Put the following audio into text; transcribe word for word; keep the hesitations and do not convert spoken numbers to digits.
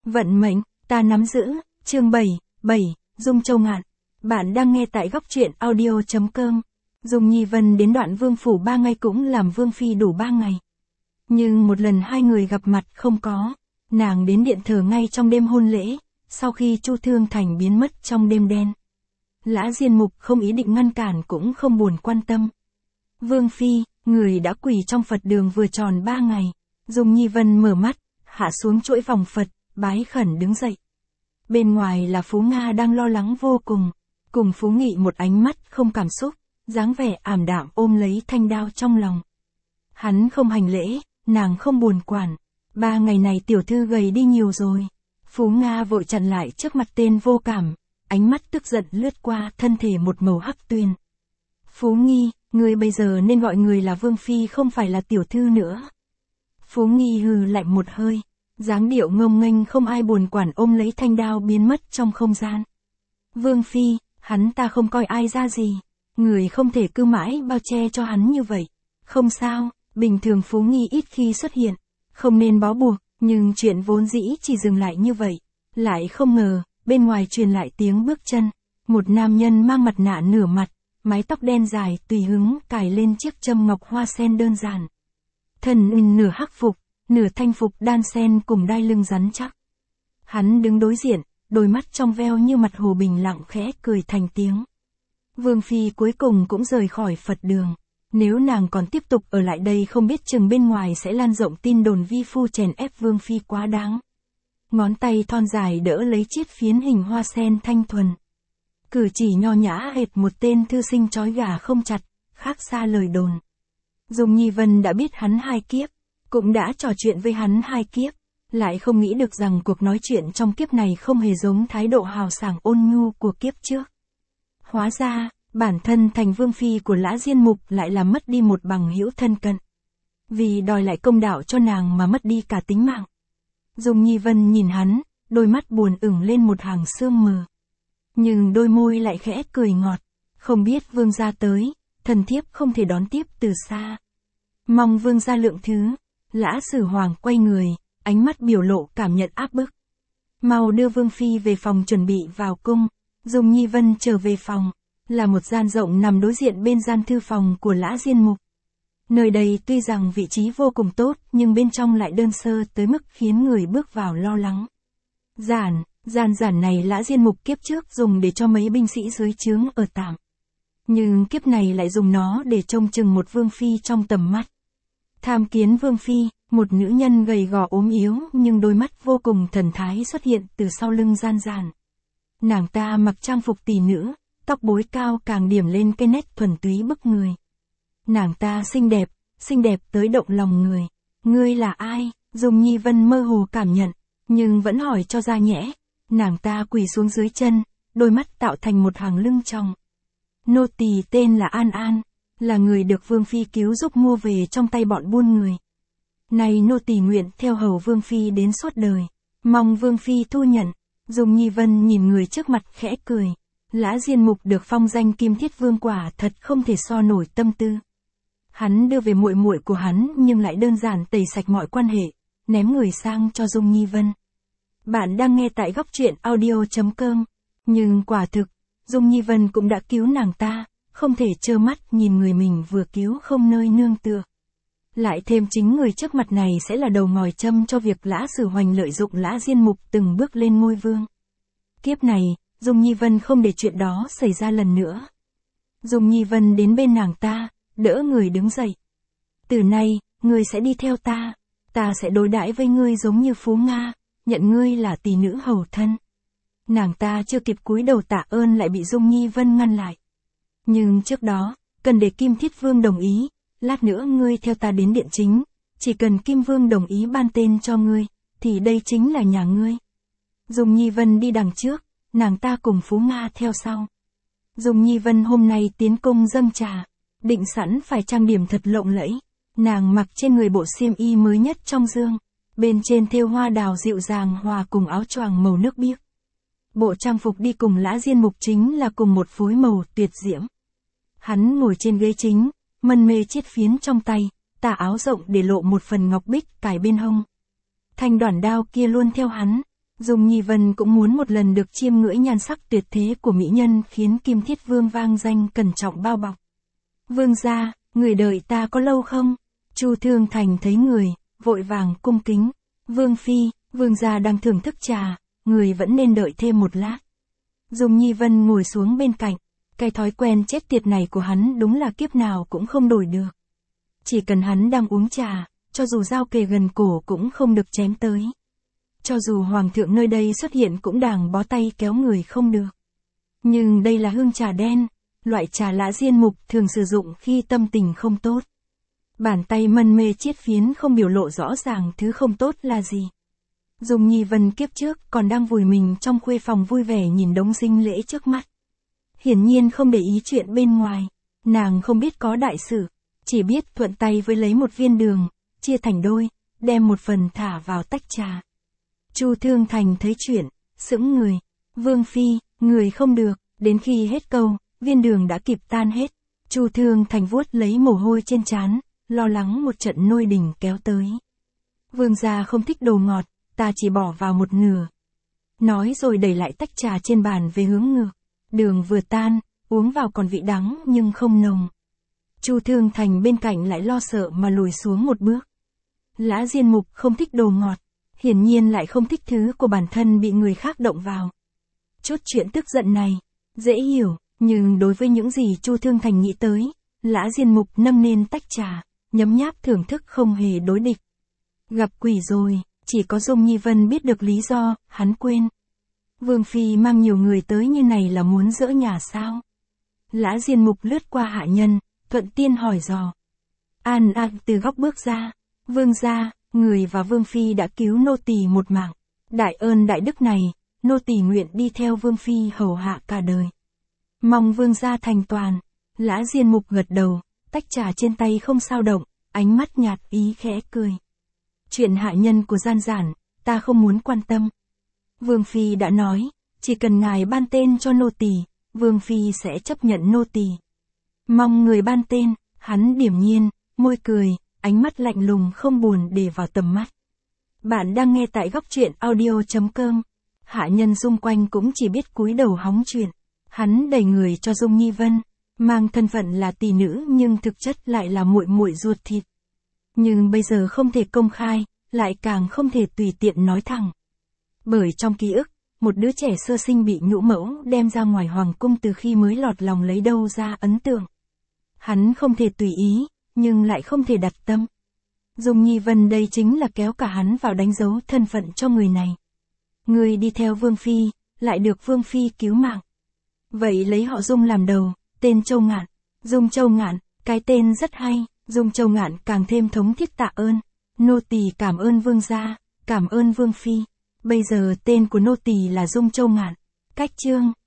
Vận mệnh, ta nắm giữ, chương bảy, bảy, Dung Châu Ngạn. Bạn đang nghe tại góc truyện audio chấm com. Dung Nhi Vân đến đoạn vương phủ ba ngày cũng làm vương phi đủ ba ngày. Nhưng một lần hai người gặp mặt không có. Nàng đến điện thờ ngay trong đêm hôn lễ, sau khi Chu Thương Thành biến mất trong đêm đen. Lã Diên Mục không ý định ngăn cản cũng không buồn quan tâm. Vương phi, người đã quỳ trong Phật đường vừa tròn ba ngày. Dung Nhi Vân mở mắt, hạ xuống chuỗi vòng Phật, bái khẩn đứng dậy. Bên ngoài là Phú Nga đang lo lắng vô cùng, cùng Phú Nghị một ánh mắt không cảm xúc, dáng vẻ ảm đạm ôm lấy thanh đao trong lòng. Hắn không hành lễ, nàng không buồn quản. Ba ngày này tiểu thư gầy đi nhiều rồi. Phú Nga vội chặn lại trước mặt tên vô cảm, ánh mắt tức giận lướt qua thân thể một màu hắc tuyền. Phú Nghi, ngươi bây giờ nên gọi người là vương phi không phải là tiểu thư nữa. Phú Nghi hừ lạnh một hơi, dáng điệu ngông nghênh không ai buồn quản ôm lấy thanh đao biến mất trong không gian. Vương phi, hắn ta không coi ai ra gì, người không thể cứ mãi bao che cho hắn như vậy. Không sao, bình thường Phú Nghi ít khi xuất hiện, không nên bó buộc, nhưng chuyện vốn dĩ chỉ dừng lại như vậy. Lại không ngờ, bên ngoài truyền lại tiếng bước chân, một nam nhân mang mặt nạ nửa mặt, mái tóc đen dài tùy hứng cài lên chiếc châm ngọc hoa sen đơn giản. Thân in nửa hắc phục, nửa thanh phục đan sen cùng đai lưng rắn chắc. Hắn đứng đối diện, đôi mắt trong veo như mặt hồ bình lặng khẽ cười thành tiếng. Vương phi cuối cùng cũng rời khỏi Phật đường. Nếu nàng còn tiếp tục ở lại đây không biết chừng bên ngoài sẽ lan rộng tin đồn vi phu chèn ép vương phi quá đáng. Ngón tay thon dài đỡ lấy chiếc phiến hình hoa sen thanh thuần. Cử chỉ nho nhã hệt một tên thư sinh trói gà không chặt, khác xa lời đồn. Dung Nhi Vân đã biết hắn hai kiếp, cũng đã trò chuyện với hắn hai kiếp, lại không nghĩ được rằng cuộc nói chuyện trong kiếp này không hề giống thái độ hào sảng ôn nhu của kiếp trước. Hóa ra, bản thân thành vương phi của Lã Diên Mục lại làm mất đi một bằng hữu thân cận. Vì đòi lại công đạo cho nàng mà mất đi cả tính mạng. Dung Nhi Vân nhìn hắn, đôi mắt buồn ửng lên một hàng sương mờ. Nhưng đôi môi lại khẽ cười ngọt, không biết vương gia tới, thần thiếp không thể đón tiếp từ xa. Mong vương gia lượng thứ. Lã Sử Hoàng quay người, ánh mắt biểu lộ cảm nhận áp bức. Mau đưa vương phi về phòng chuẩn bị vào cung. Dung Nhi Vân trở về phòng, là một gian rộng nằm đối diện bên gian thư phòng của Lã Diên Mục. Nơi đây tuy rằng vị trí vô cùng tốt nhưng bên trong lại đơn sơ tới mức khiến người bước vào lo lắng. Giản, gian giản này Lã Diên Mục kiếp trước dùng để cho mấy binh sĩ dưới trướng ở tạm. Nhưng kiếp này lại dùng nó để trông chừng một vương phi trong tầm mắt. Tham kiến vương phi, một nữ nhân gầy gò ốm yếu nhưng đôi mắt vô cùng thần thái xuất hiện từ sau lưng gian giản. Nàng ta mặc trang phục tỷ nữ, tóc bối cao càng điểm lên cái nét thuần túy bức người. Nàng ta xinh đẹp, xinh đẹp tới động lòng người. Ngươi là ai? Dung Nhi Vân mơ hồ cảm nhận, nhưng vẫn hỏi cho ra nhẽ. Nàng ta quỳ xuống dưới chân, đôi mắt tạo thành một hàng lưng tròng. Nô tỳ tên là An An, là người được vương phi cứu giúp mua về trong tay bọn buôn người. Này nô tỳ nguyện theo hầu vương phi đến suốt đời, mong vương phi thu nhận. Dung Nhi Vân nhìn người trước mặt khẽ cười. Lã Diên Mục được phong danh Kim Thiết Vương quả thật không thể so nổi tâm tư. Hắn đưa về muội muội của hắn nhưng lại đơn giản tẩy sạch mọi quan hệ, ném người sang cho Dung Nhi Vân. Bạn đang nghe tại góc truyện audio chấm com. Nhưng quả thực, Dung Nhi Vân cũng đã cứu nàng ta, không thể trơ mắt nhìn người mình vừa cứu không nơi nương tựa. Lại thêm chính người trước mặt này sẽ là đầu ngòi châm cho việc Lã Sử Hoành lợi dụng Lã Diên Mục từng bước lên ngôi vương. Kiếp này, Dung Nhi Vân không để chuyện đó xảy ra lần nữa. Dung Nhi Vân đến bên nàng ta, đỡ người đứng dậy. Từ nay, ngươi sẽ đi theo ta, ta sẽ đối đãi với ngươi giống như Phú Nga, nhận ngươi là tỷ nữ hầu thân. Nàng ta chưa kịp cúi đầu tạ ơn lại bị Dung Nhi Vân ngăn lại. Nhưng trước đó, cần để Kim Thiết Vương đồng ý, lát nữa ngươi theo ta đến điện chính, chỉ cần Kim Vương đồng ý ban tên cho ngươi, thì đây chính là nhà ngươi. Dung Nhi Vân đi đằng trước, nàng ta cùng Phú Nga theo sau. Dung Nhi Vân hôm nay tiến cung dâng trà, định sẵn phải trang điểm thật lộng lẫy. Nàng mặc trên người bộ xiêm y mới nhất trong dương, bên trên thêu hoa đào dịu dàng hòa cùng áo choàng màu nước biếc. Bộ trang phục đi cùng Lã Diên Mục chính là cùng một phối màu tuyệt diễm. Hắn ngồi trên ghế chính, mân mê chiết phiến trong tay, tà áo rộng để lộ một phần ngọc bích cài bên hông. Thanh đoản đao kia luôn theo hắn. Dung Nhi Vân cũng muốn một lần được chiêm ngưỡi nhan sắc tuyệt thế của mỹ nhân khiến Kim Thiết Vương vang danh cẩn trọng bao bọc. Vương gia, người đợi ta có lâu không? Chu Thương Thành thấy người, vội vàng cung kính. Vương phi, vương gia đang thưởng thức trà, người vẫn nên đợi thêm một lát. Dung Nhi Vân ngồi xuống bên cạnh, cái thói quen chết tiệt này của hắn đúng là kiếp nào cũng không đổi được. Chỉ cần hắn đang uống trà, cho dù dao kề gần cổ cũng không được chém tới. Cho dù hoàng thượng nơi đây xuất hiện cũng đàng bó tay kéo người không được. Nhưng đây là hương trà đen, loại trà Lã Diên Mục thường sử dụng khi tâm tình không tốt. Bàn tay mân mê chiết phiến không biểu lộ rõ ràng thứ không tốt là gì. Dung Nhi Vân kiếp trước còn đang vùi mình trong khuê phòng vui vẻ nhìn đống sinh lễ trước mắt. Hiển nhiên không để ý chuyện bên ngoài, nàng không biết có đại sự, chỉ biết thuận tay với lấy một viên đường, chia thành đôi, đem một phần thả vào tách trà. Chu Thương Thành thấy chuyện, sững người. Vương phi, người không được, đến khi hết câu, viên đường đã kịp tan hết. Chu Thương Thành vuốt lấy mồ hôi trên trán, lo lắng một trận nôi đình kéo tới. Vương gia không thích đồ ngọt, ta chỉ bỏ vào một nửa. Nói rồi đẩy lại tách trà trên bàn về hướng ngược. Đường vừa tan, uống vào còn vị đắng nhưng không nồng. Chu Thương Thành bên cạnh lại lo sợ mà lùi xuống một bước. Lã Diên Mục không thích đồ ngọt, hiển nhiên lại không thích thứ của bản thân bị người khác động vào. Chút chuyện tức giận này, dễ hiểu, nhưng đối với những gì Chu Thương Thành nghĩ tới, Lã Diên Mục nâm nên tách trà, nhấm nháp thưởng thức không hề đối địch. Gặp quỷ rồi, chỉ có Dung Nhi Vân biết được lý do, hắn quên. Vương phi mang nhiều người tới như này là muốn dỡ nhà sao? Lã Diên Mục lướt qua hạ nhân, thuận tiên hỏi dò. An An từ góc bước ra. Vương gia, người và Vương phi đã cứu nô tỳ một mạng. Đại ơn đại đức này, nô tỳ nguyện đi theo Vương phi hầu hạ cả đời. Mong vương gia thành toàn. Lã Diên Mục gật đầu, tách trà trên tay không sao động, ánh mắt nhạt ý khẽ cười. Chuyện hạ nhân của gian giản, ta không muốn quan tâm. Vương phi đã nói, chỉ cần ngài ban tên cho nô tỳ, Vương phi sẽ chấp nhận nô tỳ. Mong người ban tên, hắn điềm nhiên, môi cười, ánh mắt lạnh lùng không buồn để vào tầm mắt. Bạn đang nghe tại góc truyện audio chấm com. Hạ nhân xung quanh cũng chỉ biết cúi đầu hóng chuyện. Hắn đẩy người cho Dung Nhi Vân, mang thân phận là tỷ nữ nhưng thực chất lại là muội muội ruột thịt. Nhưng bây giờ không thể công khai, lại càng không thể tùy tiện nói thẳng. Bởi trong ký ức, một đứa trẻ sơ sinh bị nhũ mẫu đem ra ngoài hoàng cung từ khi mới lọt lòng lấy đâu ra ấn tượng. Hắn không thể tùy ý, nhưng lại không thể đặt tâm. Dung Nhi Vân đây chính là kéo cả hắn vào đánh dấu thân phận cho người này. Người đi theo Vương phi, lại được Vương phi cứu mạng. Vậy lấy họ Dung làm đầu, tên Châu Ngạn. Dung Châu Ngạn, cái tên rất hay. Dung Châu Ngạn càng thêm thống thiết tạ ơn. Nô tỳ cảm ơn vương gia, cảm ơn Vương phi. Bây giờ tên của nô tỳ là Dung Châu Ngạn. Cách chương